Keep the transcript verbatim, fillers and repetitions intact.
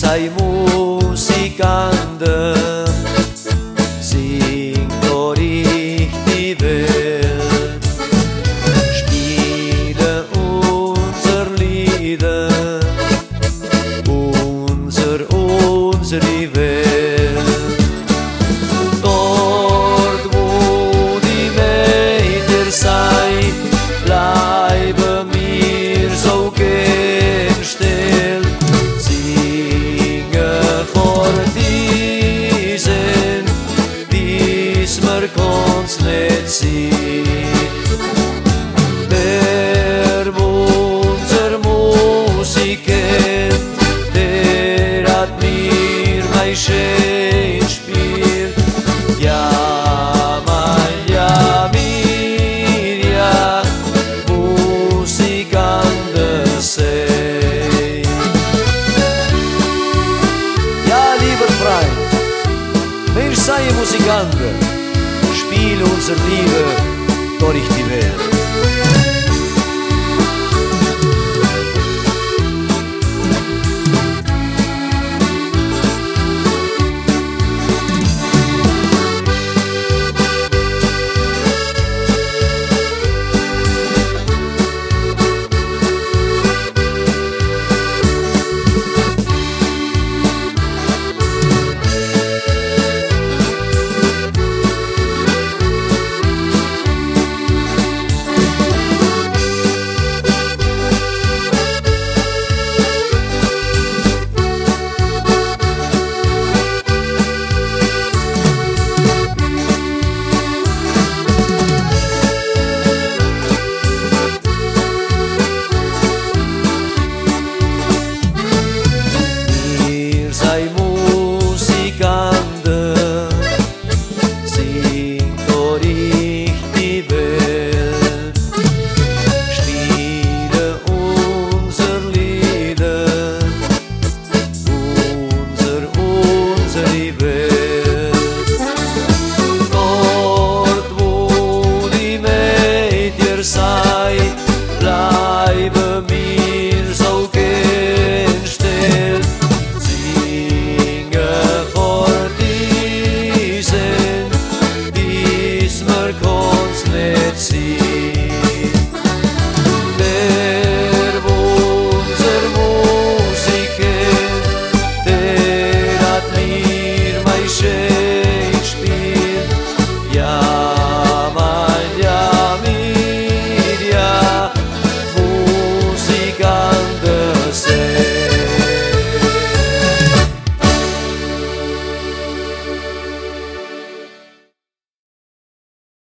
sei Musikante, sing durch die Welt, spiele unser Lieder, unser, unsere Welt. Dort, wo die Mädchen seid, bleibe mir so gern still, singe vor diesen, dies mir kann's nicht sehen. Der unser Musik kennt, der hat mir mein schön spielt. Ja, mein, ja, mir, ja, Musikante sei. Ja, lieber Freund, wir seien Musikanten, spielen unsere Liebe durch die Welt.